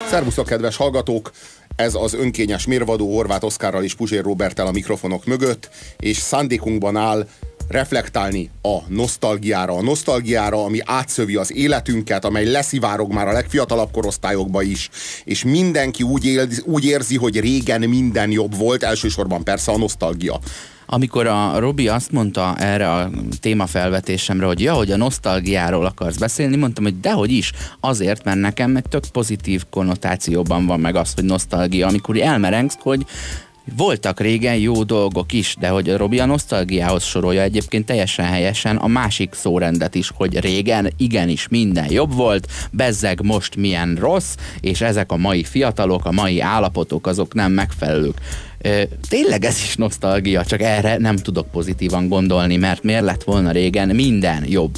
Szervusztok, kedves hallgatók! Ez az önkényes mérvadó Horváth Oszkárral és Puzsér Róberttel a mikrofonok mögött, és szándékunkban áll reflektálni a nosztalgiára, ami átszövi az életünket, amely leszivárog már a legfiatalabb korosztályokba is, és mindenki úgy érzi, hogy régen minden jobb volt, elsősorban persze a nosztalgia. Amikor a Robi azt mondta erre a témafelvetésemre, hogy ja, hogy a nosztalgiáról akarsz beszélni, mondtam, hogy dehogy is, azért, mert nekem egy tök pozitív konnotációban van meg az, hogy nosztalgia, amikor elmerengsz, hogy voltak régen jó dolgok is, de hogy a Robi a nosztalgiához sorolja egyébként teljesen helyesen a másik szórendet is, hogy régen igenis minden jobb volt, bezzeg most milyen rossz, és ezek a mai fiatalok, a mai állapotok azok nem megfelelők. Tényleg ez is nosztalgia, csak erre nem tudok pozitívan gondolni, mert miért lett volna régen minden jobb.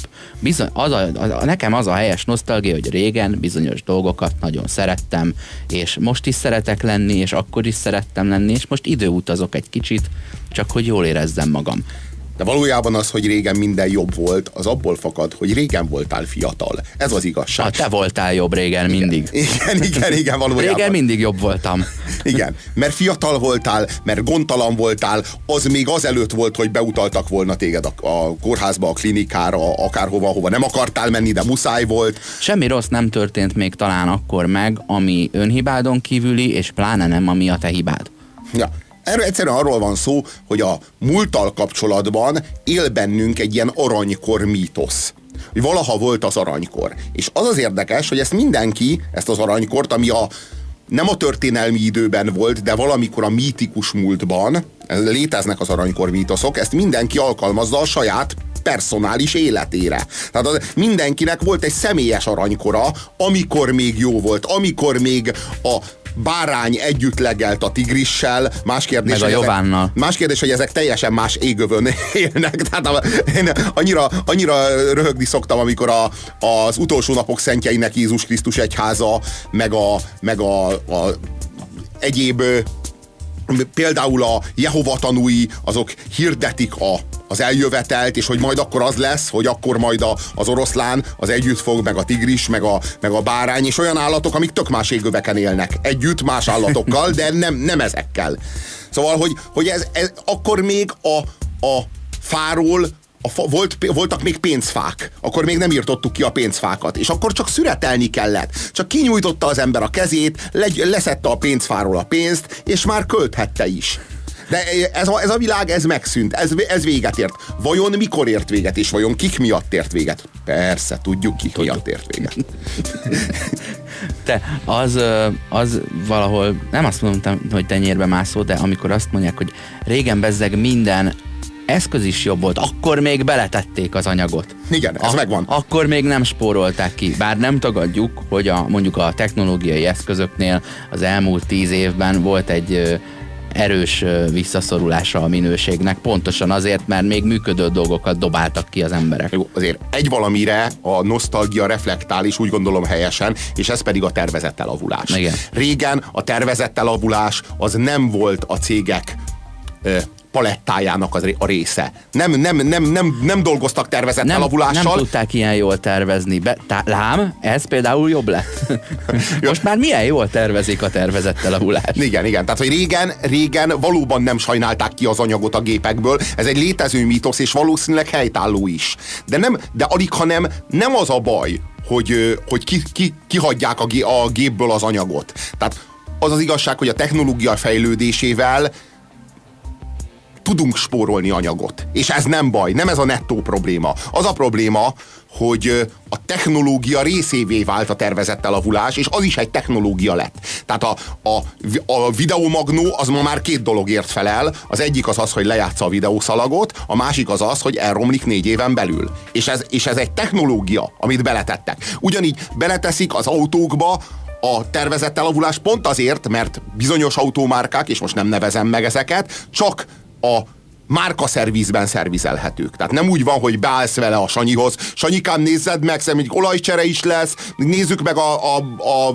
Nekem az a helyes nosztalgia, hogy régen bizonyos dolgokat nagyon szerettem, és most is szeretek lenni, és akkor is szerettem lenni, és most időutazok egy kicsit, csak hogy jól érezzem magam. De valójában az, hogy régen minden jobb volt, az abból fakad, hogy régen voltál fiatal. Ez az igazság. Te voltál jobb régen mindig. Igen, valójában. Régen mindig jobb voltam. Igen, mert fiatal voltál, mert gondtalan voltál, az még azelőtt volt, hogy beutaltak volna téged a kórházba, a klinikára, akárhova, hova nem akartál menni, de muszáj volt. Semmi rossz nem történt még talán akkor meg, ami önhibádon kívüli, és pláne nem, ami a te hibád. Ja. Erről egyszerűen arról van szó, hogy a múlttal kapcsolatban él bennünk egy ilyen aranykor mítosz. Hogy valaha volt az aranykor. És az az érdekes, hogy ezt az aranykort, ami nem a történelmi időben volt, de valamikor a mítikus múltban, léteznek az aranykor mítoszok, ezt mindenki alkalmazza a saját personális életére. Tehát mindenkinek volt egy személyes aranykora, amikor még jó volt, amikor még a bárány együtt legelt a tigrissel, más kérdés, meg a Jovánnal. Más kérdés, hogy ezek teljesen más égövön élnek. Tehát én annyira röhögni szoktam, amikor az utolsó napok szentjeinek Jézus Krisztus egyháza, meg a egyéb, például a Jehova tanúi, azok hirdetik az eljövetelt, és hogy majd akkor az lesz, hogy akkor majd az oroszlán az együtt fog, meg a tigris, meg a bárány, és olyan állatok, amik tök más égöveken élnek. Együtt más állatokkal, de nem ezekkel. Szóval, hogy ez akkor még a fáról voltak még pénzfák. Akkor még nem írtottuk ki a pénzfákat. És akkor csak szüretelni kellett. Csak kinyújtotta az ember a kezét, leszedte a pénzfáról a pénzt, és már költhette is. De ez a világ, ez megszűnt. Ez véget ért. Vajon mikor ért véget, és vajon kik miatt ért véget? Persze, tudjuk kik miatt ért véget. Te, az valahol, nem azt mondtam, hogy tenyérbe mászó, de amikor azt mondják, hogy régen bezzeg minden eszköz is jobb volt, akkor még beletették az anyagot. Igen, ez megvan. Akkor még nem spórolták ki. Bár nem tagadjuk, hogy mondjuk a technológiai eszközöknél az elmúlt 10 évben volt egy erős visszaszorulása a minőségnek, pontosan azért, mert még működő dolgokat dobáltak ki az emberek. Jó, azért egy valamire a nosztalgia reflektál, és úgy gondolom helyesen, és ez pedig a tervezett elavulás. Igen. Régen a tervezett elavulás az nem volt a cégek palettájának a része. Nem dolgoztak tervezett elavulással. Nem tudták ilyen jól tervezni. Lám, ez például jobb lett. Most már milyen jól tervezik a tervezett elavulást. Igen. Tehát, hogy régen valóban nem sajnálták ki az anyagot a gépekből. Ez egy létező mítosz, és valószínűleg helytálló is. De alig, hanem nem az a baj, hogy kihagyják a gépből az anyagot. Tehát az az igazság, hogy a technológia fejlődésével tudunk spórolni anyagot. És ez nem baj, nem ez a nettó probléma. Az a probléma, hogy a technológia részévé vált a tervezett elavulás, és az is egy technológia lett. Tehát a videomagnó az ma már 2 dologért felel. Az egyik az, hogy lejátsza a videószalagot, a másik az, hogy elromlik 4 éven belül. És ez egy technológia, amit beletettek. Ugyanígy beleteszik az autókba a tervezett elavulás pont azért, mert bizonyos autómárkák, és most nem nevezem meg ezeket, csak a márkaszervizben szervizelhetők. Tehát nem úgy van, hogy beállsz vele a Sanyihoz. Sanyikám, nézzed meg, szerintem olajcsere is lesz, nézzük meg a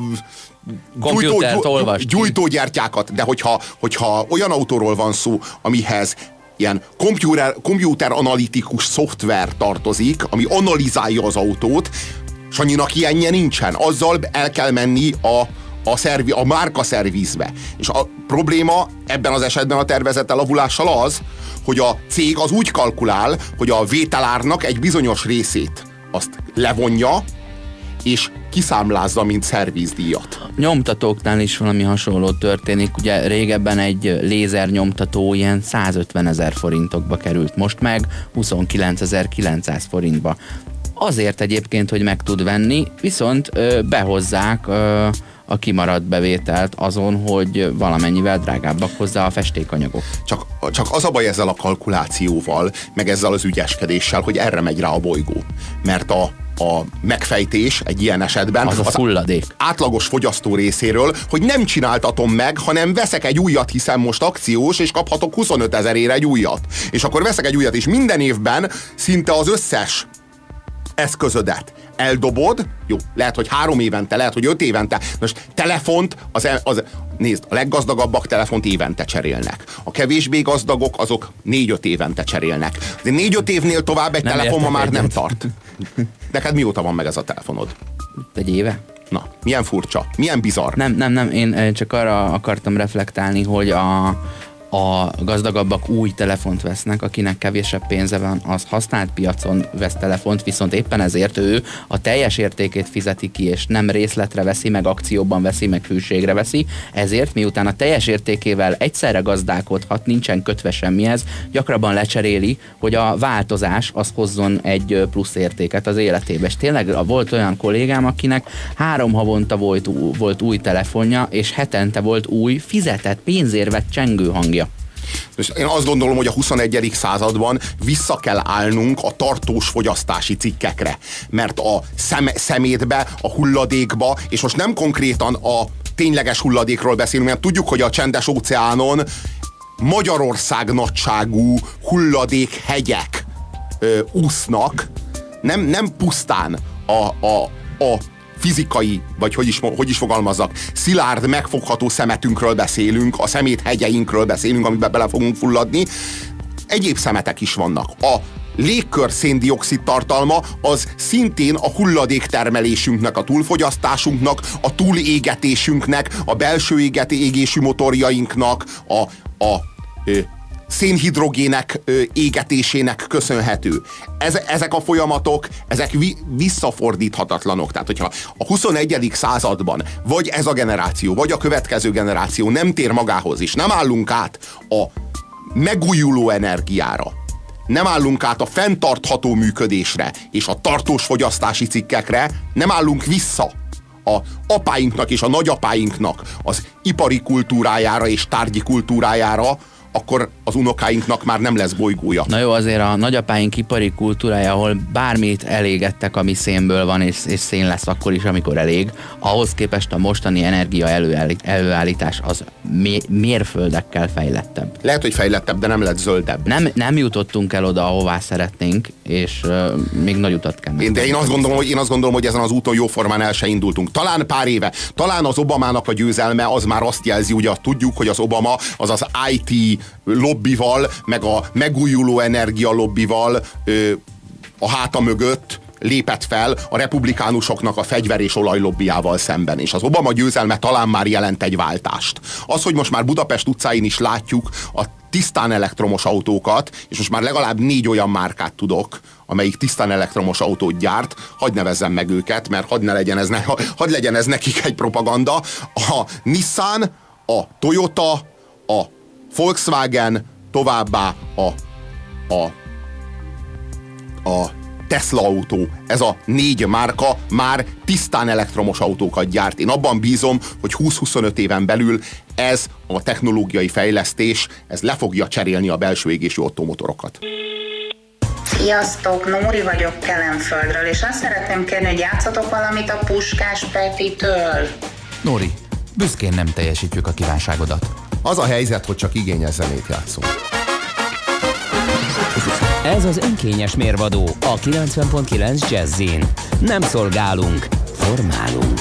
gyújtógyertyákat. De hogyha olyan autóról van szó, amihez ilyen komputer analitikus szoftver tartozik, ami analizálja az autót, Sanyinak ilyenje nincsen. Azzal el kell menni a márkaszervizbe. És a probléma ebben az esetben a tervezett elavulással az, hogy a cég az úgy kalkulál, hogy a vételárnak egy bizonyos részét azt levonja, és kiszámlázza, mint szervizdíjat. Nyomtatóknál is valami hasonló történik. Ugye régebben egy lézernyomtató ilyen 150 000 forintokba került, most meg 29.900 forintba. Azért egyébként, hogy meg tud venni, viszont behozzák a kimaradt bevételt azon, hogy valamennyivel drágábbak hozzá a festékanyagok. Csak az a baj ezzel a kalkulációval, meg ezzel az ügyeskedéssel, hogy erre megy rá a bolygó. Mert a megfejtés egy ilyen esetben az hulladék. Átlagos fogyasztó részéről, hogy nem csináltatom meg, hanem veszek egy újat, hiszen most akciós, és kaphatok 25 000-ére egy újat. És akkor veszek egy újat, és minden évben szinte az összes eszközödet eldobod, jó, lehet, hogy 3 évente, lehet, hogy 5 évente. Most telefont, nézd, a leggazdagabbak telefont évente cserélnek. A kevésbé gazdagok, azok 4-5 évente cserélnek. De 4-5 évnél tovább egy telefon ma már nem tart. Neked mióta van meg ez a telefonod? Egy éve. Na, milyen furcsa, milyen bizarr. Nem, én csak arra akartam reflektálni, hogy a gazdagabbak új telefont vesznek, akinek kevésebb pénze van, az használt piacon vesz telefont, viszont éppen ezért ő a teljes értékét fizeti ki, és nem részletre veszi, meg akcióban veszi, meg hűségre veszi, ezért miután a teljes értékével egyszerre gazdálkodhat, nincsen kötve semmihez, gyakrabban lecseréli, hogy a változás az hozzon egy plusz értéket az életébe. És tényleg volt olyan kollégám, akinek 3 havonta volt új telefonja, és hetente volt új, fizetett, pénzért vett csengőhangja. És én azt gondolom, hogy a 21. században vissza kell állnunk a tartós fogyasztási cikkekre. Mert a szemétbe, a hulladékba, és most nem konkrétan a tényleges hulladékról beszélünk, mert tudjuk, hogy a Csendes-óceánon Magyarország nagyságú hulladékhegyek úsznak, nem pusztán a fizikai, vagy hogy is fogalmazzak, szilárd, megfogható szemetünkről beszélünk, a szeméthegyeinkről beszélünk, amiben bele fogunk fulladni. Egyéb szemetek is vannak. A légkör szén-dioxid tartalma az szintén a hulladéktermelésünknek, a túlfogyasztásunknak, a túlégetésünknek, a belső égésű motorjainknak, a szénhidrogének égetésének köszönhető. Ezek a folyamatok, ezek visszafordíthatatlanok. Tehát, hogyha a 21. században vagy ez a generáció, vagy a következő generáció nem tér magához, és nem állunk át a megújuló energiára, nem állunk át a fenntartható működésre, és a tartós fogyasztási cikkekre, nem állunk vissza a apáinknak és a nagyapáinknak az ipari kultúrájára és tárgyi kultúrájára, akkor az unokáinknak már nem lesz bolygója. Na jó, azért a nagyapáink ipari kultúrája, ahol bármit elégettek, ami szénből van, és szén lesz akkor is, amikor elég, ahhoz képest a mostani energia előállítás az mérföldekkel fejlettebb. Lehet, hogy fejlettebb, de nem lett zöldebb. Nem jutottunk el oda, ahová szeretnénk, és még nagy utat kell. De én azt gondolom, hogy ezen az úton jóformán el se indultunk. Talán pár éve, talán az Obamának a győzelme az már azt jelzi, ugye tudjuk, hogy az Obama az IT lobbival, meg a megújuló energia lobbival a háta mögött lépett fel a republikánusoknak a fegyver és olajlobbiával szemben. És az Obama győzelme talán már jelent egy váltást. Az, hogy most már Budapest utcáin is látjuk a tisztán elektromos autókat, és most már legalább 4 olyan márkát tudok, amelyik tisztán elektromos autót gyárt, hadd nevezzem meg őket, mert hadd legyen ez nekik egy propaganda. A Nissan, a Toyota, a Volkswagen, továbbá a Tesla autó. Ez a 4 márka már tisztán elektromos autókat gyárt. Én abban bízom, hogy 20-25 éven belül ez a technológiai fejlesztés, ez le fogja cserélni a belső égésű ottomotorokat. Sziasztok, Nóri vagyok Kelenföldről, és azt szeretném kérni, hogy játszatok valamit a Puskás Petitől. Nóri, büszkén nem teljesítjük a kívánságodat. Az a helyzet, hogy csak igényes zenét játszunk. Ez az önkényes mérvadó a 90.9 Jazzin. Nem szolgálunk, formálunk.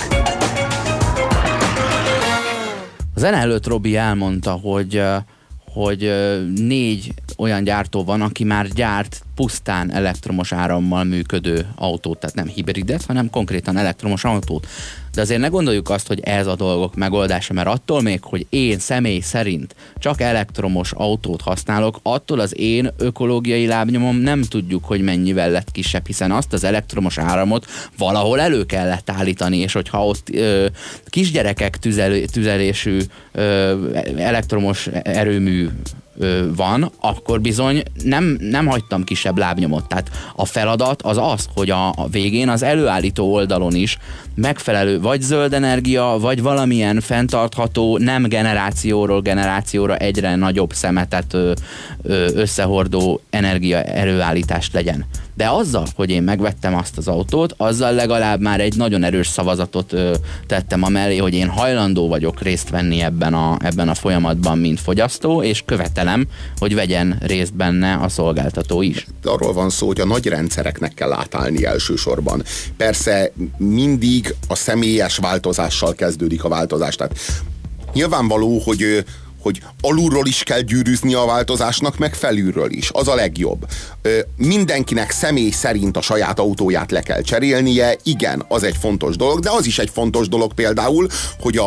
A zene előtt Robi elmondta, hogy 4 olyan gyártó van, aki már gyárt pusztán elektromos árammal működő autót, tehát nem hibridet, hanem konkrétan elektromos autót. De azért ne gondoljuk azt, hogy ez a dolgok megoldása, mert attól még, hogy én személy szerint csak elektromos autót használok, attól az én ökológiai lábnyomom nem tudjuk, hogy mennyivel lett kisebb, hiszen azt az elektromos áramot valahol elő kellett állítani, és hogyha ott kisgyerekek tüzelésű elektromos erőmű van, akkor bizony nem hagytam kisebb lábnyomot. Tehát a feladat az, hogy a végén az előállító oldalon is megfelelő vagy zöld energia, vagy valamilyen fenntartható, nem generációról generációra egyre nagyobb szemetet összehordó energia előállítást legyen. De azzal, hogy én megvettem azt az autót, azzal legalább már egy nagyon erős szavazatot tettem amellé, hogy én hajlandó vagyok részt venni ebben a folyamatban, mint fogyasztó, és követelem, hogy vegyen részt benne a szolgáltató is. Arról van szó, hogy a nagy rendszereknek kell átállni elsősorban. Persze mindig a személyes változással kezdődik a változás. Tehát nyilvánvaló, hogy alulról is kell gyűrűzni a változásnak, meg felülről is. Az a legjobb. Mindenkinek személy szerint a saját autóját le kell cserélnie. Igen, az egy fontos dolog, de az is egy fontos dolog például, hogy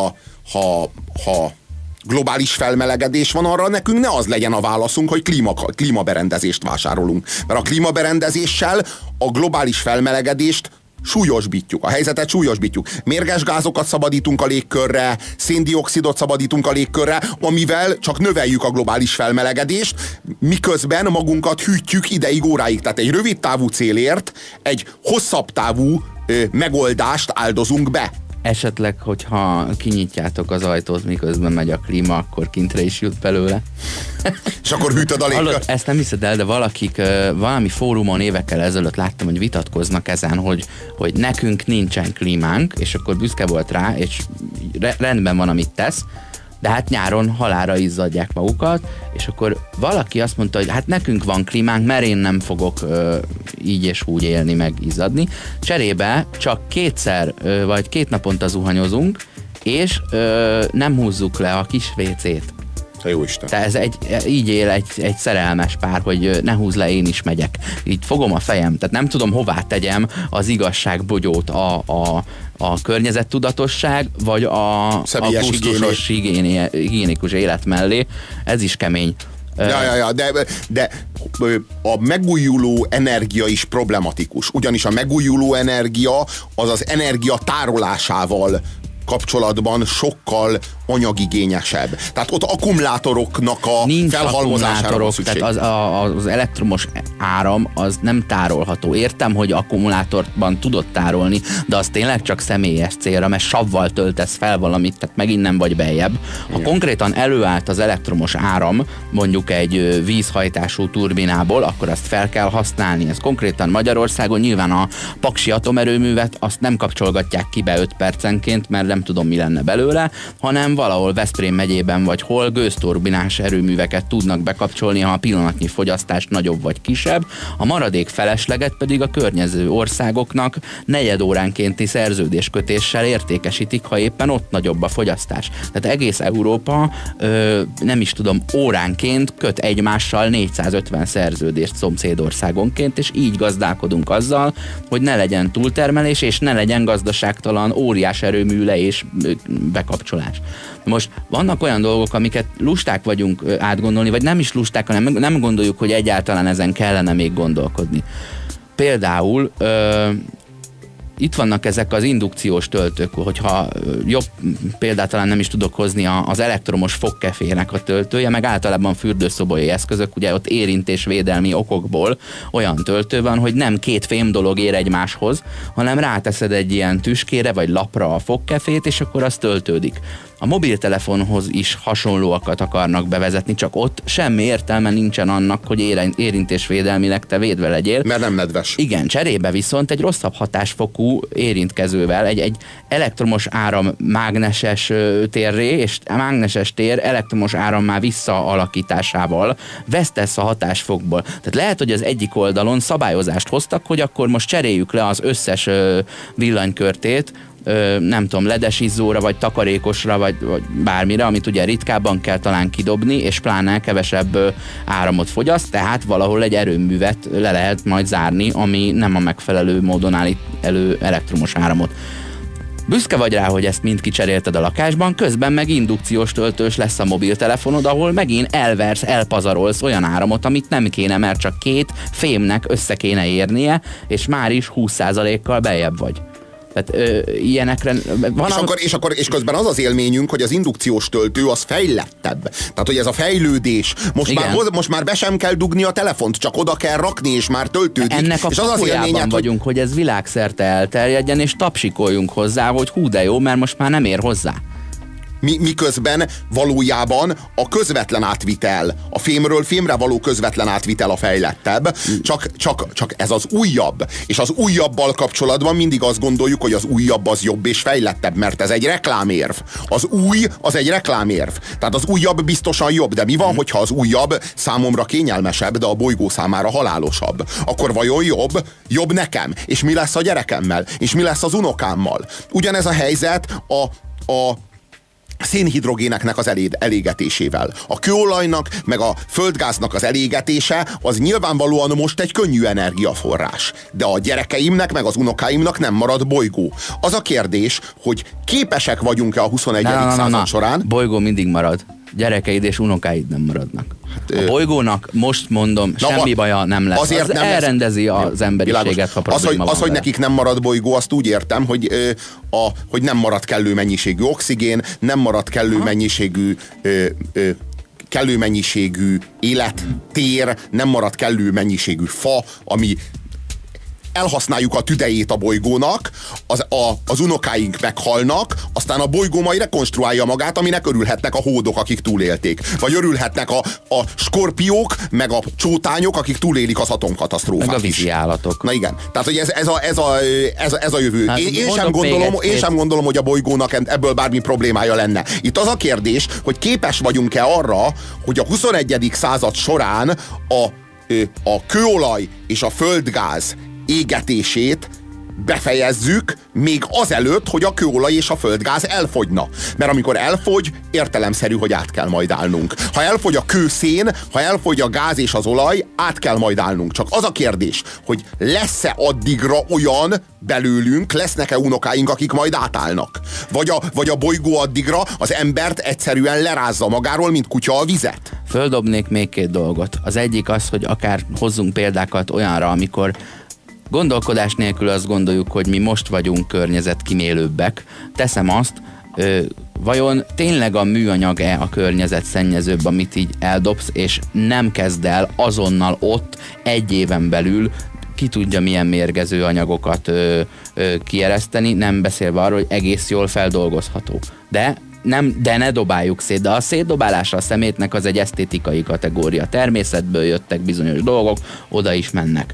ha globális felmelegedés van, arra nekünk ne az legyen a válaszunk, hogy klímaberendezést vásárolunk. Mert a klímaberendezéssel a globális felmelegedést súlyosbítjuk, a helyzetet súlyosbítjuk. Mérges gázokat szabadítunk a légkörre, széndioxidot szabadítunk a légkörre, amivel csak növeljük a globális felmelegedést, miközben magunkat hűtjük ideig, óráig. Tehát egy rövid távú célért egy hosszabb távú megoldást áldozunk be. Esetleg, hogyha kinyitjátok az ajtót, miközben megy a klíma, akkor kintre is jut belőle. És akkor hűtöd a légkört. Ezt nem hiszed el, de valami fórumon évekkel ezelőtt láttam, hogy vitatkoznak ezen, hogy nekünk nincsen klímánk, és akkor büszke volt rá, és rendben van, amit tesz, de hát nyáron halálra izzadják magukat, és akkor valaki azt mondta, hogy hát nekünk van klímánk, mert én nem fogok így és úgy élni, meg izzadni. Cserébe csak 2 naponta zuhanyozunk, és nem húzzuk le a kis WC-t. Jóisten. Tehát így él egy szerelmes pár, hogy ne húzz le, én is megyek. Így fogom a fejem, tehát nem tudom, hová tegyem az igazságbogyót, a környezettudatosság, vagy a gusztusos higiénikus élet mellé. Ez is kemény. De a megújuló energia is problematikus. Ugyanis a megújuló energia az energia tárolásával kapcsolatban sokkal anyagigényesebb. Tehát ott akkumulátoroknak a felhalmozására van szükség. Tehát az elektromos áram az nem tárolható. Értem, hogy akkumulátorban tudod tárolni, de az tényleg csak személyes célra, mert savval töltesz fel valamit, tehát megint nem vagy beljebb. Ha konkrétan előállt az elektromos áram, mondjuk egy vízhajtású turbinából, akkor azt fel kell használni. Ez konkrétan Magyarországon nyilván a paksi atomerőművet azt nem kapcsolgatják ki be 5 percenként, mert nem tudom, mi lenne belőle, hanem valahol Veszprém megyében vagy hol gőzturbinás erőműveket tudnak bekapcsolni, ha a pillanatnyi fogyasztás nagyobb vagy kisebb, a maradék felesleget pedig a környező országoknak negyedóránkénti szerződéskötéssel értékesítik, ha éppen ott nagyobb a fogyasztás. Tehát egész Európa nem is tudom, óránként köt egymással 450 szerződést szomszédországonként, és így gazdálkodunk azzal, hogy ne legyen túltermelés, és ne legyen gazdaságtalan óriás erőmű le és bekapcsolás. Most vannak olyan dolgok, amiket lusták vagyunk átgondolni, vagy nem is lusták, hanem nem gondoljuk, hogy egyáltalán ezen kellene még gondolkodni. Például itt vannak ezek az indukciós töltők, hogyha jobb példát talán nem is tudok hozni, az elektromos fogkefének a töltője, meg általában fürdőszobai eszközök, ugye ott érintésvédelmi okokból olyan töltő van, hogy nem 2 fém dolog ér egymáshoz, hanem ráteszed egy ilyen tüskére vagy lapra a fogkefét, és akkor az töltődik. A mobiltelefonhoz is hasonlóakat akarnak bevezetni, csak ott semmi értelme nincsen annak, hogy érintésvédelmileg te védve legyél. Mert nem nedves. Igen, cserébe viszont egy rosszabb hatásfokú érintkezővel, egy elektromos áram mágneses térré, és a mágneses tér elektromos árammá visszaalakításával vesztesz a hatásfokból. Tehát lehet, hogy az egyik oldalon szabályozást hoztak, hogy akkor most cseréljük le az összes villanykörtét, nem tudom, ledes izzóra, vagy takarékosra, vagy bármire, amit ugye ritkábban kell talán kidobni, és pláne kevesebb áramot fogyaszt, tehát valahol egy erőművet le lehet majd zárni, ami nem a megfelelő módon állít elő elektromos áramot. Büszke vagy rá, hogy ezt mind kicserélted a lakásban, közben meg indukciós töltős lesz a mobiltelefonod, ahol megint elpazarolsz olyan áramot, amit nem kéne, mert csak 2 fémnek össze kéne érnie, és már is 20%-kal beljebb vagy. Tehát ilyenekre... És közben az az élményünk, hogy az indukciós töltő az fejlettebb. Tehát, hogy ez a fejlődés. Most már be sem kell dugni a telefont, csak oda kell rakni, és már töltődik. Ennek a kapujában vagyunk, hogy ez világszerte elterjedjen, és tapsikoljunk hozzá, hogy hú de jó, mert most már nem ér hozzá. Miközben valójában a közvetlen átvitel, a fémről fémre való közvetlen átvitel a fejlettebb, csak ez az újabb. És az újabbal kapcsolatban mindig azt gondoljuk, hogy az újabb az jobb és fejlettebb, mert ez egy reklámérv. Az új az egy reklámérv. Tehát az újabb biztosan jobb, de mi van, hogyha az újabb számomra kényelmesebb, de a bolygó számára halálosabb? Akkor vajon jobb? Jobb nekem? És mi lesz a gyerekemmel? És mi lesz az unokámmal? Ugyanez a helyzet a szénhidrogéneknek az elégetésével. A kőolajnak, meg a földgáznak az elégetése az nyilvánvalóan most egy könnyű energiaforrás. De a gyerekeimnek, meg az unokáimnak nem marad bolygó. Az a kérdés, hogy képesek vagyunk-e a 21. század során... Bolygó mindig marad. Gyerekeid és unokáid nem maradnak. A bolygónak, most mondom, semmi baja nem lesz. Azért az nem elrendezi az emberiséget, ha probléma van. Az, hogy nekik nem marad bolygó, azt úgy értem, hogy nem marad kellő mennyiségű oxigén, nem marad kellő mennyiségű élettér, nem marad kellő mennyiségű fa, ami elhasználjuk a tüdejét a bolygónak, az unokáink meghalnak, aztán a bolygó majd rekonstruálja magát, aminek örülhetnek a hódok, akik túlélték. Vagy örülhetnek a skorpiók, meg a csótányok, akik túlélik az atomkatasztrófát. Meg a vízi állatok. Na igen, tehát hogy ez a jövő. Hát, én sem gondolom, hogy a bolygónak ebből bármi problémája lenne. Itt az a kérdés, hogy képes vagyunk-e arra, hogy a 21. század során a kőolaj és a földgáz égetését befejezzük még azelőtt, hogy a kőolaj és a földgáz elfogyna. Mert amikor elfogy, értelemszerű, hogy át kell majd állnunk. Ha elfogy a kőszén, ha elfogy a gáz és az olaj, át kell majd állnunk. Csak az a kérdés, hogy lesz-e addigra olyan belőlünk, lesznek-e unokáink, akik majd átállnak? Vagy a bolygó addigra az embert egyszerűen lerázza magáról, mint kutya a vizet? Földobnék még 2 dolgot. Az egyik az, hogy akár hozzunk példákat olyanra, amikor gondolkodás nélkül azt gondoljuk, hogy mi most vagyunk környezetkímélőbbek. Teszem azt, vajon tényleg a műanyag-e a környezetszennyezőbb, amit így eldobsz, és nem kezd el azonnal ott 1 éven belül ki tudja milyen mérgező anyagokat kiereszteni, nem beszélve arról, hogy egész jól feldolgozható. De ne dobáljuk szét, de a szétdobálása a szemétnek az egy esztétikai kategória. Természetből jöttek bizonyos dolgok, oda is mennek.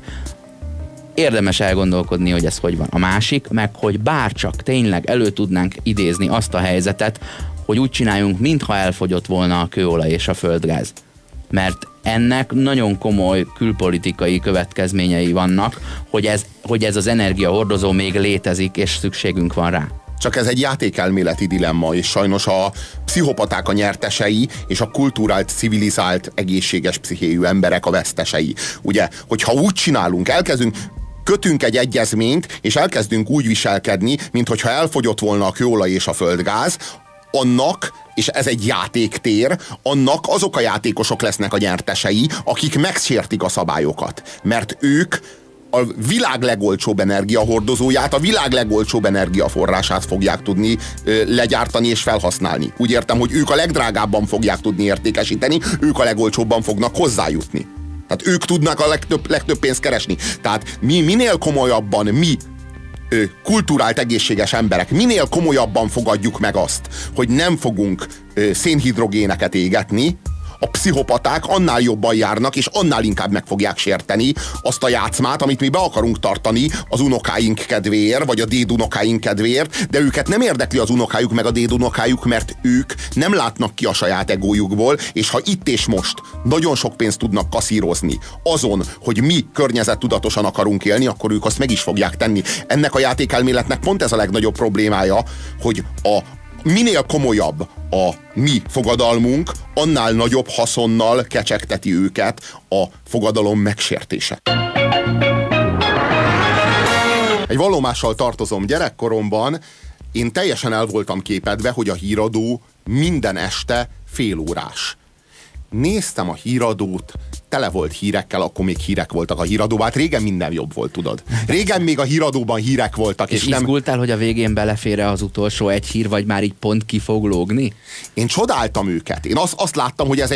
Érdemes elgondolkodni, hogy ez hogy van. A másik, meg hogy bárcsak tényleg elő tudnánk idézni azt a helyzetet, hogy úgy csináljunk, mintha elfogyott volna a kőolaj és a földgáz. Mert ennek nagyon komoly külpolitikai következményei vannak, hogy ez az energiahordozó még létezik, és szükségünk van rá. Csak ez egy játékelméleti dilemma, és sajnos a pszichopaták a nyertesei, és a kulturált, civilizált, egészséges pszichéjű emberek a vesztesei. Ugye, hogyha úgy csinálunk, kötünk egy egyezményt, és elkezdünk úgy viselkedni, minthogyha elfogyott volna a kőolaj és a földgáz, annak, és ez egy játéktér, annak azok a játékosok lesznek a nyertesei, akik megsértik a szabályokat. Mert ők a világ legolcsóbb energiahordozóját, a világ legolcsóbb energiaforrását fogják tudni legyártani és felhasználni. Úgy értem, hogy ők a legdrágábban fogják tudni értékesíteni, ők a legolcsóbban fognak hozzájutni. Tehát ők tudnak a legtöbb pénzt keresni. Tehát minél komolyabban kulturált, egészséges emberek, minél komolyabban fogadjuk meg azt, hogy nem fogunk szénhidrogéneket égetni, a pszichopaták annál jobban járnak, és annál inkább meg fogják sérteni azt a játszmát, amit mi be akarunk tartani az unokáink kedvéért, vagy a dédunokáink kedvéért, de őket nem érdekli az unokájuk meg a dédunokájuk, mert ők nem látnak ki a saját egójukból, és ha itt és most nagyon sok pénzt tudnak kaszírozni azon, hogy mi környezettudatosan akarunk élni, akkor ők azt meg is fogják tenni. Ennek a játékelméletnek pont ez a legnagyobb problémája, hogy minél komolyabb a mi fogadalmunk, annál nagyobb haszonnal kecsegteti őket a fogadalom megsértése. Egy vallomással tartozom, gyerekkoromban én teljesen el voltam képedve, hogy a híradó minden este félórás. Néztem a híradót, tele volt hírekkel, akkor még hírek voltak a híradóban. Hát régen minden jobb volt, tudod. Régen még a híradóban hírek voltak. És izgultál, hogy a végén belefér-e az utolsó egy hír, vagy már így pont ki fog lógni? Én csodáltam őket. Én azt láttam, hogy ez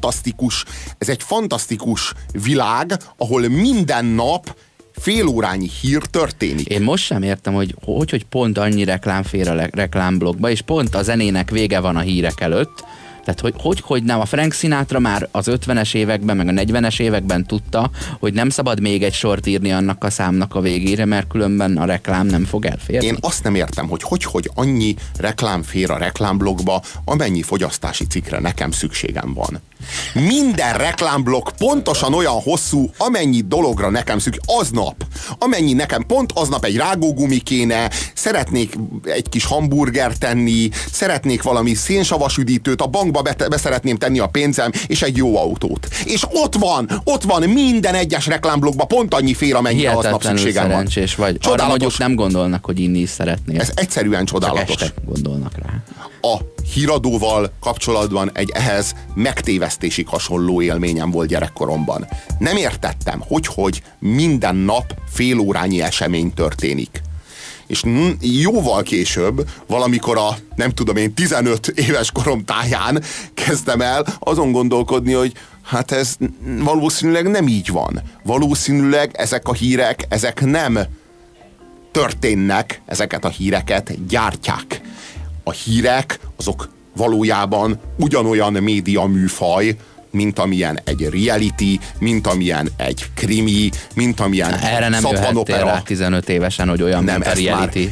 egy fantasztikus világ, ahol minden nap félórányi hír történik. Én most sem értem, hogy pont annyi reklám fér a reklámblogba, és pont a zenének vége van a hírek előtt. Tehát, hogy nem, a Frank Sinatra már az 50-es években, meg a 40-es években tudta, hogy nem szabad még egy sort írni annak a számnak a végére, mert különben a reklám nem fog elférni. Én azt nem értem, hogy annyi reklám fér a reklámblogba, amennyi fogyasztási cikkre nekem szükségem van. Minden reklámblog pontosan olyan hosszú, amennyi dologra nekem szükség. Aznap, amennyi nekem pont aznap egy rágógumi kéne, szeretnék egy kis hamburgert tenni, szeretnék valami szénsavas üdítőt, a bankba be szeretném tenni a pénzem, és egy jó autót. És ott van minden egyes reklámblogban pont annyi fér, amennyire aznap szükségem van. Szerencsés vagy. Arra mondjuk nem gondolnak, hogy inni is szeretnél. Ez egyszerűen csodálatos. Csak este gondolnak rá. A híradóval kapcsolatban egy ehhez megtévesztésig hasonló élményem volt gyerekkoromban. Nem értettem, hogy minden nap félórányi esemény történik. És jóval később, valamikor a, nem tudom én, 15 éves korom táján kezdtem el azon gondolkodni, hogy hát ez valószínűleg nem így van. Valószínűleg ezek a hírek, ezek nem történnek, ezeket a híreket gyártják. A hírek azok valójában ugyanolyan média műfaj, mint amilyen egy reality, mint amilyen egy krimi, mint amilyen erre nem jöhettél rá 15 évesen, hogy olyan, nem, mint a reality.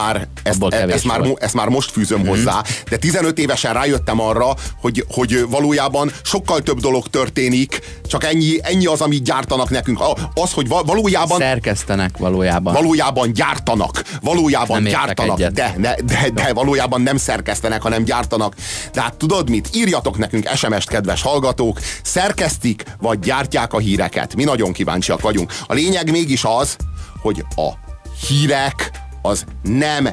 Ezt már most fűzöm hozzá, de 15 évesen rájöttem arra, hogy valójában sokkal több dolog történik, csak ennyi az, amit gyártanak nekünk. Az, hogy valójában... Szerkesztenek valójában. Valójában gyártanak. Valójában gyártanak. De valójában nem szerkesztenek, hanem gyártanak. De hát tudod mit? Írjatok nekünk SMS-t, kedves hallgatók, szerkesztik, vagy gyártják a híreket. Mi nagyon kíváncsiak vagyunk. A lényeg mégis az, hogy a hírek az nem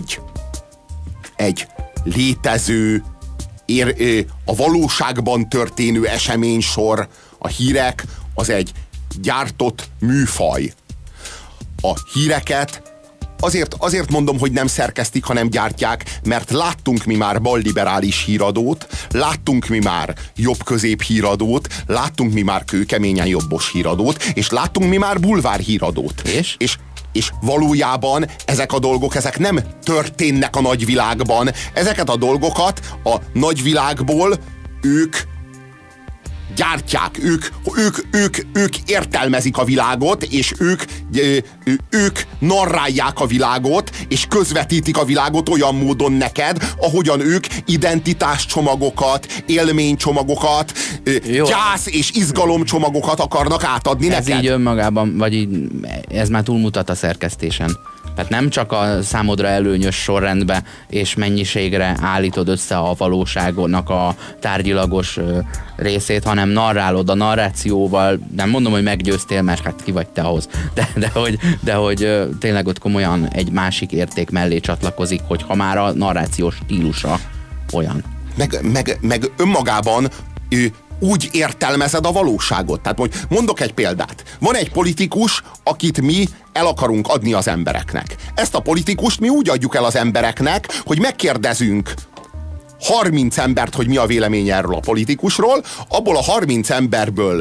egy létező, a valóságban történő eseménysor. A hírek az egy gyártott műfaj. A híreket azért mondom, hogy nem szerkesztik, hanem gyártják, mert láttunk mi már balliberális híradót, láttunk mi már jobb-közép híradót, láttunk mi már kőkeményen jobbos híradót, és láttunk mi már bulvár híradót. És valójában ezek a dolgok, ezek nem történnek a nagyvilágban. Ezeket a dolgokat a nagyvilágból ők gyártják, ők értelmezik a világot, és ők narrálják a világot, és közvetítik a világot olyan módon neked, ahogyan ők identitáscsomagokat, élménycsomagokat, gyász és izgalomcsomagokat akarnak átadni neked. Ez így önmagában, vagy így, ez már túlmutat a szerkesztésen. Tehát nem csak a számodra előnyös sorrendbe és mennyiségre állítod össze a valóságnak a tárgyilagos részét, hanem narrálod a narrációval. Nem mondom, hogy meggyőztél, mert hát ki vagy te ahhoz. De hogy tényleg ott komolyan egy másik érték mellé csatlakozik, hogyha már a narrációs stílusa olyan. Meg önmagában úgy értelmezed a valóságot. Tehát mondok egy példát. Van egy politikus, akit mi el akarunk adni az embereknek. Ezt a politikust mi úgy adjuk el az embereknek, hogy megkérdezünk 30 embert, hogy mi a véleménye erről a politikusról, abból a 30 emberből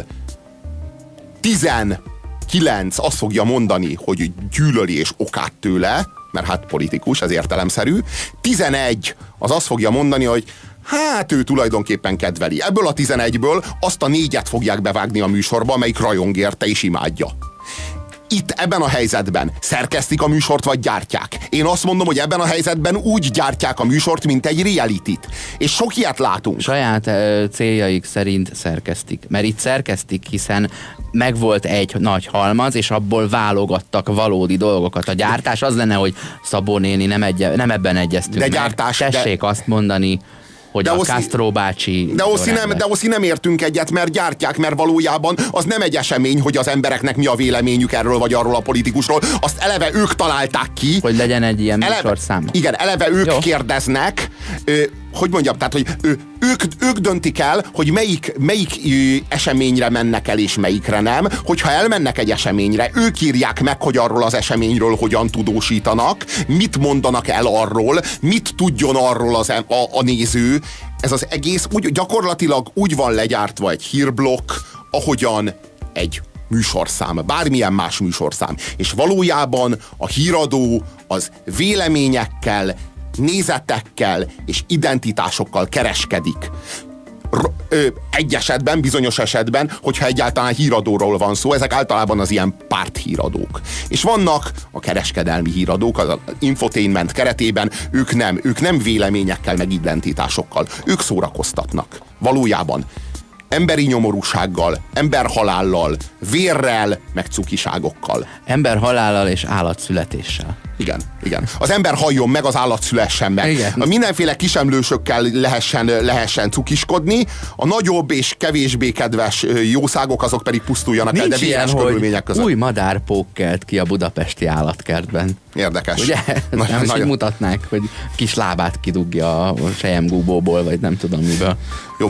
19 azt fogja mondani, hogy gyűlöli és okát tőle, mert hát politikus, ez értelemszerű. 11 az azt fogja mondani, hogy hát ő tulajdonképpen kedveli. Ebből a 11-ből azt a 4-et fogják bevágni a műsorba, amelyik rajong érte és imádja. Itt ebben a helyzetben szerkesztik a műsort, vagy gyártják? Én azt mondom, hogy ebben a helyzetben úgy gyártják a műsort, mint egy realityt. És sok ilyet látunk. Saját céljaik szerint szerkesztik. Mert itt szerkesztik, hiszen megvolt egy nagy halmaz, és abból válogattak valódi dolgokat. A gyártás az lenne, hogy Szabó néni, nem ebben egyeztünk. De gyártás, Tessék azt mondani, hogy a Castro bácsi... De Oszi nem értünk egyet, mert gyártják, mert valójában az nem egy esemény, hogy az embereknek mi a véleményük erről vagy arról a politikusról. Azt eleve ők találták ki. Hogy legyen egy ilyen műsorszám. Igen, eleve ők kérdeznek. Hogy mondjam, tehát, hogy ők döntik el, hogy melyik eseményre mennek el, és melyikre nem. Hogyha elmennek egy eseményre, ők írják meg, hogy arról az eseményről hogyan tudósítanak, mit mondanak el arról, mit tudjon arról a néző. Ez az egész gyakorlatilag úgy van legyártva egy hírblokk, ahogyan egy műsorszám, bármilyen más műsorszám. És valójában a híradó az véleményekkel, nézetekkel és identitásokkal kereskedik. Egy esetben, bizonyos esetben, hogyha egyáltalán híradóról van szó, ezek általában az ilyen párthíradók. És vannak a kereskedelmi híradók, az infotainment keretében, ők nem véleményekkel, meg identitásokkal. Ők szórakoztatnak. Valójában emberi nyomorúsággal, emberhalállal, vérrel, meg cukiságokkal. Emberhalállal és állatszületéssel. Igen. Az ember halljon meg, az állat szülessen meg. Igen. Mindenféle kisemlősökkel lehessen cukiskodni, a nagyobb és kevésbé kedves jószágok azok pedig pusztuljanak el, de véres körülmények között. Új madárpók kelt ki a budapesti állatkertben. Érdekes. Ugye? Nem is mutatnák, hogy kis lábát kidugja a selyemgúbóból, vagy nem tudom miből. Jó,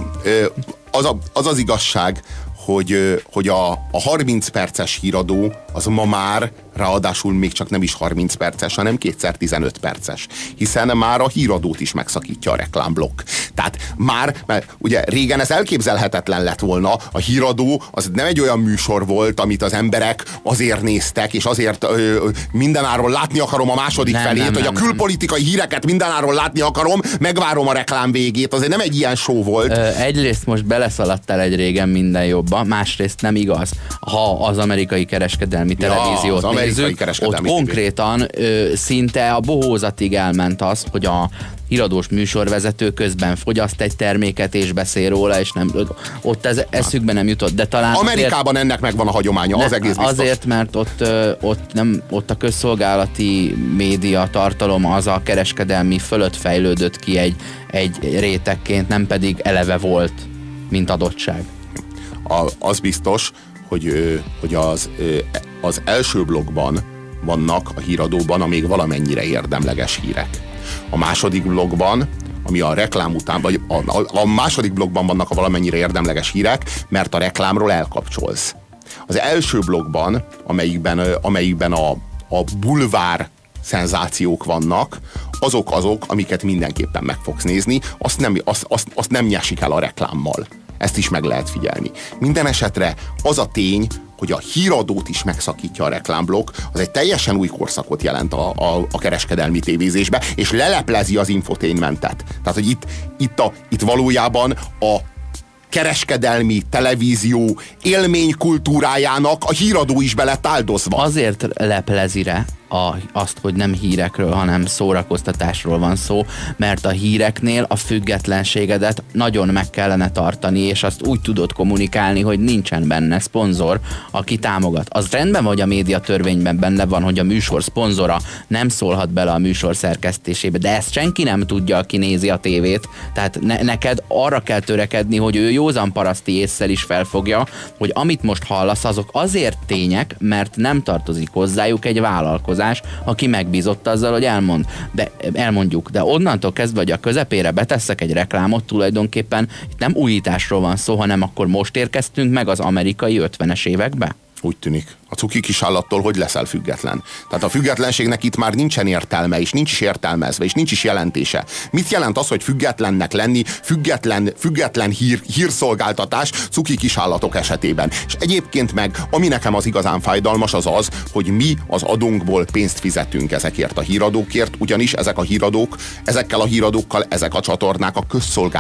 az igazság, hogy a 30 perces híradó az ma már ráadásul még csak nem is 30 perces, hanem 2x15 perces. Hiszen már a híradót is megszakítja a reklámblokk. Tehát mert ugye régen ez elképzelhetetlen lett volna. A híradó az nem egy olyan műsor volt, amit az emberek azért néztek, és azért mindenáron látni akarom a második felét, hogy a külpolitikai híreket mindenáron látni akarom, megvárom a reklám végét. Azért nem egy ilyen show volt. Egyrészt most beleszaladtál egy régen minden jobba, másrészt nem igaz. Ha az amerikai kereskedelmi televíziót nézzük, ott konkrétan szinte a bohózatig elment az, hogy a híradós műsorvezető közben fogyaszt egy terméket és beszél róla, és nem, ott ez eszükbe nem jutott, de talán... Amerikában azért, ennek megvan a hagyománya, az egész biztos. Azért, mert ott a közszolgálati média tartalom az a kereskedelmi fölött fejlődött ki egy rétegként, nem pedig eleve volt, mint adottság. Az biztos, hogy az első blogban vannak a híradóban a még valamennyire érdemleges hírek. A második blogban, ami a reklám után, vagy a második blogban vannak a valamennyire érdemleges hírek, mert a reklámról elkapcsolsz. Az első blogban, amelyikben a bulvár szenzációk vannak, azok, amiket mindenképpen meg fogsz nézni, azt nem nyesik el a reklámmal. Ezt is meg lehet figyelni. Minden esetre az a tény, hogy a híradót is megszakítja a reklámblokk, az egy teljesen új korszakot jelent a kereskedelmi tévézésbe, és leleplezi az infotainmentet. Tehát, hogy itt valójában a kereskedelmi televízió élménykultúrájának a híradó is be lett áldozva. Azért leplezi rá azt, hogy nem hírekről, hanem szórakoztatásról van szó, mert a híreknél a függetlenségedet nagyon meg kellene tartani, és azt úgy tudod kommunikálni, hogy nincsen benne szponzor, aki támogat. Az rendben van, hogy a médiatörvényben benne van, hogy a műsor szponzora nem szólhat bele a műsor szerkesztésébe, de ezt senki nem tudja, aki nézi a tévét. Tehát neked arra kell törekedni, hogy ő józan paraszti ésszel is felfogja, hogy amit most hallasz, azok azért tények, mert nem tartozik hozzájuk egy vállalkozás, aki megbízott azzal, hogy elmondjuk. De onnantól kezdve, hogy a közepére beteszek egy reklámot, tulajdonképpen itt nem újításról van szó, hanem akkor most érkeztünk meg az amerikai 50-es évekbe? Úgy tűnik. A cuki kisállattól hogy leszel független? Tehát a függetlenségnek itt már nincsen értelme, és nincs is értelmezve, és nincs is jelentése. Mit jelent az, hogy függetlennek lenni, független hírszolgáltatás cuki kisállatok esetében? És egyébként meg, ami nekem az igazán fájdalmas, az, hogy mi az adónkból pénzt fizetünk ezekért a híradókért, ugyanis ezekkel a híradókkal ezek a csatornák a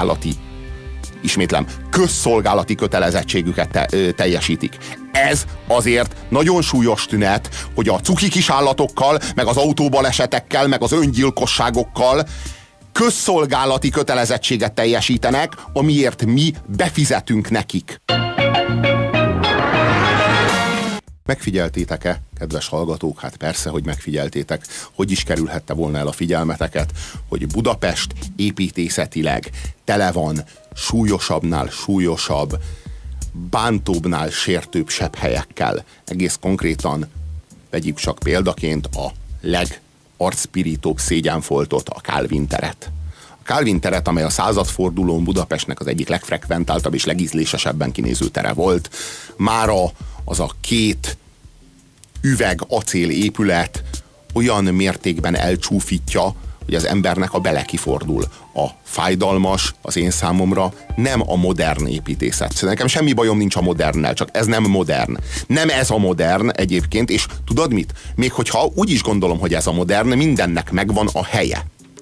közszolgálati kötelezettségüket teljesítik. Ez azért nagyon súlyos tünet, hogy a cuki kisállatokkal, meg az autóbalesetekkel, meg az öngyilkosságokkal közszolgálati kötelezettséget teljesítenek, amiért mi befizetünk nekik. Megfigyeltétek-e, kedves hallgatók? Hát persze, hogy megfigyeltétek. Hogy is kerülhette volna el a figyelmeteket, hogy Budapest építészetileg tele van súlyosabbnál súlyosabb, bántóbbnál sértőbb sebb helyekkel. Egész konkrétan vegyük csak példaként a legarcpirítóbb szégyenfoltot, a Kálvin teret. A Kálvin teret, amely a századfordulón Budapestnek az egyik legfrekventáltabb és legízlésesebben kinéző tere volt, mára az a két üveg-acél épület olyan mértékben elcsúfítja, hogy az embernek a bele kifordul. A fájdalmas az én számomra nem a modern építészet. Szóval nekem semmi bajom nincs a modernnel, csak ez nem modern. Nem ez a modern egyébként, és tudod mit? Még hogyha úgy is gondolom, hogy ez a modern, mindennek megvan a helye.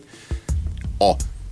A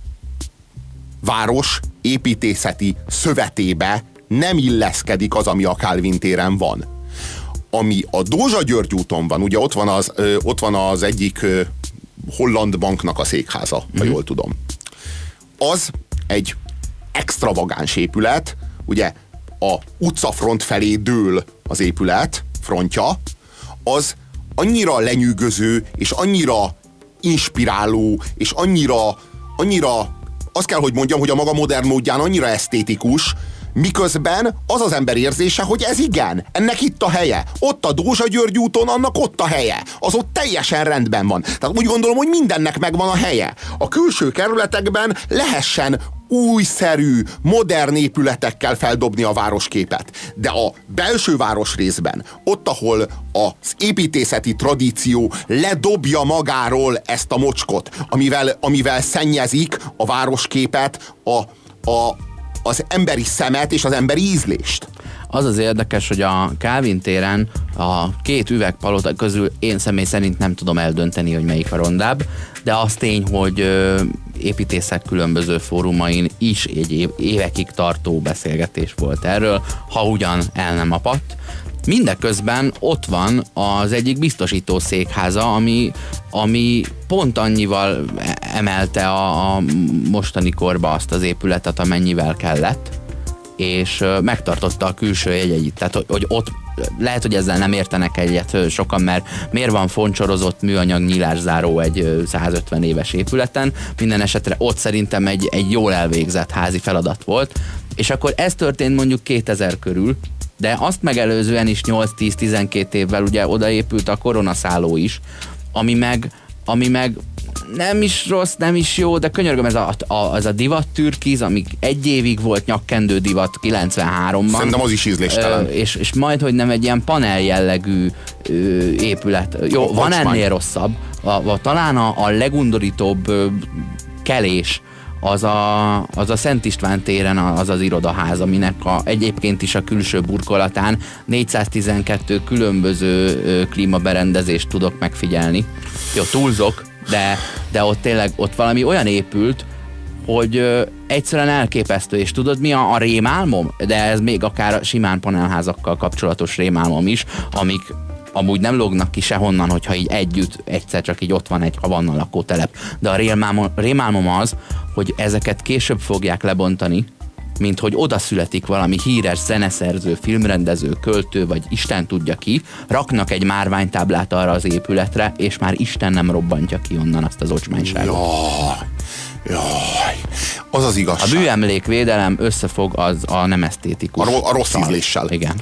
város építészeti szövetébe nem illeszkedik az, ami a Kálvin téren van. Ami a Dózsa György úton van, ugye ott van az egyik holland banknak a székháza, ha jól tudom. Az egy extravagáns épület, ugye a utcafront felé dől az épület frontja, az annyira lenyűgöző, és annyira inspiráló, és annyira azt kell, hogy mondjam, hogy a maga modern módján annyira esztétikus, miközben az az ember érzése, hogy ez igen, ennek itt a helye. Ott a Dózsa György úton, annak ott a helye. Az ott teljesen rendben van. Tehát úgy gondolom, hogy mindennek megvan a helye. A külső kerületekben lehessen újszerű, modern épületekkel feldobni a városképet. De a belső városrészben, ott, ahol az építészeti tradíció ledobja magáról ezt a mocskot, amivel szennyezik a városképet, az emberi szemet és az emberi ízlést. Az az érdekes, hogy a Kálvin téren a két üvegpalota közül én személy szerint nem tudom eldönteni, hogy melyik a rondább, de az tény, hogy építészek különböző fórumain is egy évekig tartó beszélgetés volt erről, ha ugyan el nem apadt. Mindeközben ott van az egyik biztosító székháza, ami pont annyival emelte a mostani korba azt az épületet, amennyivel kellett, és megtartotta a külső jegyeit. Tehát, hogy ott lehet, hogy ezzel nem értenek egyet sokan, mert miért van foncsorozott műanyag nyílászáró egy 150 éves épületen, minden esetre ott szerintem egy jól elvégzett házi feladat volt, és akkor ez történt mondjuk 2000 körül, de azt megelőzően is 8-10-12 évvel ugye odaépült a koronaszálló is, ami meg nem is rossz, nem is jó, de könyörgöm, ez a divat türkiz, ami egy évig volt nyakkendő divat 93-ban. Szerintem az is ízléstelen. És majd, hogy nem egy ilyen panel jellegű épület. Jó, van ennél rosszabb. Talán a legundorítóbb kelés az a Szent István téren az irodaház, aminek egyébként is a külső burkolatán 412 különböző klímaberendezést tudok megfigyelni. Jó, túlzok, de ott tényleg ott valami olyan épült, hogy egyszerűen elképesztő, és tudod mi a rémálmom? De ez még akár simán panelházakkal kapcsolatos rémálmom is, amik amúgy nem lógnak ki sehonnan, hogyha így együtt egyszer csak így ott van egy Havanna lakótelep. De a rémálmom az, hogy ezeket később fogják lebontani, mint hogy oda születik valami híres zeneszerző, filmrendező, költő, vagy Isten tudja ki, raknak egy márványtáblát arra az épületre, és már Isten nem robbantja ki onnan azt az ocsmányságot. Jaj, az az igazság. A műemlékvédelem összefog az a nem esztétikus. A rossz ízléssel. Igen.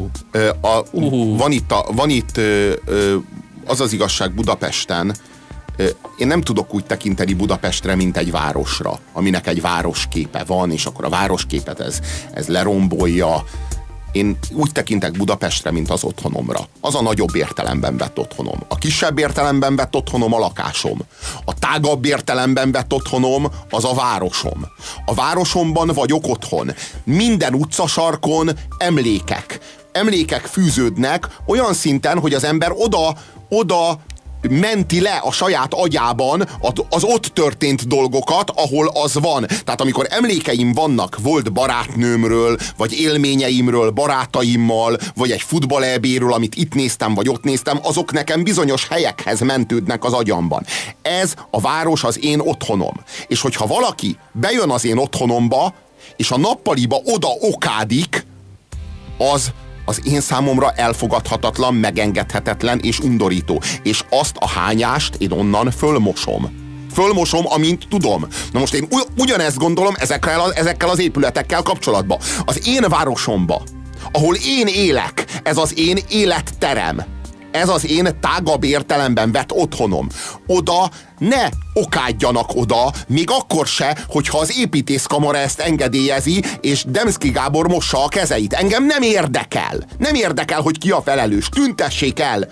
Van itt az az igazság Budapesten, én nem tudok úgy tekinteni Budapestre, mint egy városra, aminek egy városképe van, és akkor a városképet ez lerombolja. Én úgy tekintek Budapestre, mint az otthonomra. Az a nagyobb értelemben vett otthonom. A kisebb értelemben vett otthonom a lakásom. A tágabb értelemben vett otthonom az a városom. A városomban vagyok otthon. Minden utcasarkon emlékek. Emlékek fűződnek olyan szinten, hogy az ember oda menti le a saját agyában az ott történt dolgokat, ahol az van. Tehát amikor emlékeim vannak volt barátnőmről, vagy élményeimről barátaimmal, vagy egy futball-EB-ről, amit itt néztem, vagy ott néztem, azok nekem bizonyos helyekhez mentődnek az agyamban. Ez a város az én otthonom. És hogyha valaki bejön az én otthonomba, és a nappaliba oda okádik, az én számomra elfogadhatatlan, megengedhetetlen és undorító. És azt a hányást én onnan fölmosom, amint tudom. Na most én ugyanezt gondolom ezekkel az épületekkel kapcsolatban. Az én városomba, ahol én élek, ez az én életterem. Ez az én tágabb értelemben vett otthonom. Oda ne okádjanak oda, még akkor se, hogyha az építészkamara ezt engedélyezi, és Demszky Gábor mossa a kezeit. Engem nem érdekel. Nem érdekel, hogy ki a felelős. Tüntessék el.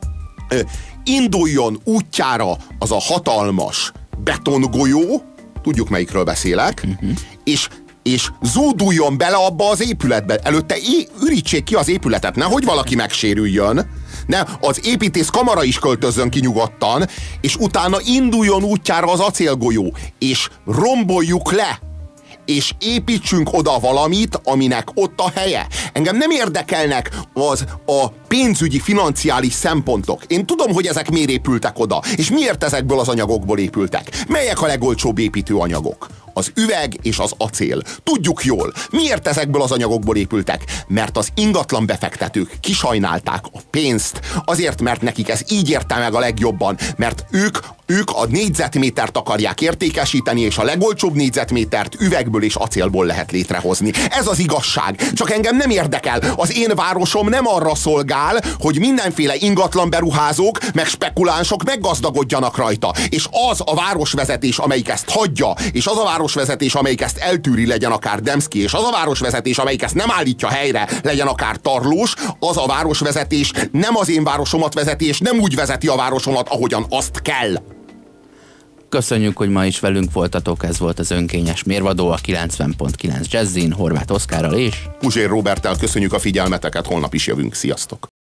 Induljon útjára az a hatalmas betongolyó, tudjuk melyikről beszélek, és zúduljon bele abba az épületbe. Előtte ürítsék ki az épületet, nehogy valaki megsérüljön. Ne, az építészkamara is költözzön ki nyugodtan, és utána induljon útjára az acélgolyó, és romboljuk le, és építsünk oda valamit, aminek ott a helye. Engem nem érdekelnek a pénzügyi, financiális szempontok. Én tudom, hogy ezek miért épültek oda, és miért ezekből az anyagokból épültek. Melyek a legolcsóbb építőanyagok? Az üveg és az acél. Tudjuk jól. Miért ezekből az anyagokból épültek? Mert az ingatlan befektetők kisajnálták a pénzt, azért, mert nekik ez így érte meg a legjobban, mert ők a négyzetmétert akarják értékesíteni, és a legolcsóbb négyzetmétert üvegből és acélból lehet létrehozni. Ez az igazság. Csak engem nem érdekel. Az én városom nem arra szolgál, hogy mindenféle ingatlan beruházók, meg spekulánsok meggazdagodjanak rajta. És az a városvezetés, amelyik ezt hagyja, és az a városvezetés, amelyik ezt eltűri, legyen akár Demszky, és az a városvezetés, amelyik ezt nem állítja helyre, legyen akár Tarlós, az a városvezetés nem az én városomat vezeti, és nem úgy vezeti a városomat, ahogyan azt kell. Köszönjük, hogy ma is velünk voltatok, ez volt az önkényes mérvadó a 90.9 Jazzin, Horváth Oszkárral és Puzsér Róberttel. Köszönjük a figyelmeteket, holnap is jövünk, sziasztok!